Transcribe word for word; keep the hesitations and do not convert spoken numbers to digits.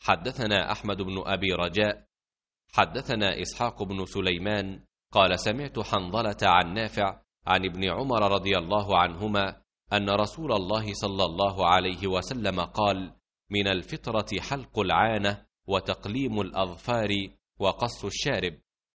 حدثنا أحمد بن أبي رجاء حدثنا إسحاق بن سليمان قال سمعت حنظلة عن نافع عن ابن عمر رضي الله عنهما أن رسول الله صلى الله عليه وسلم قال: من الفطرة حلق العانة وتقليم الأظفار وقص الشارب.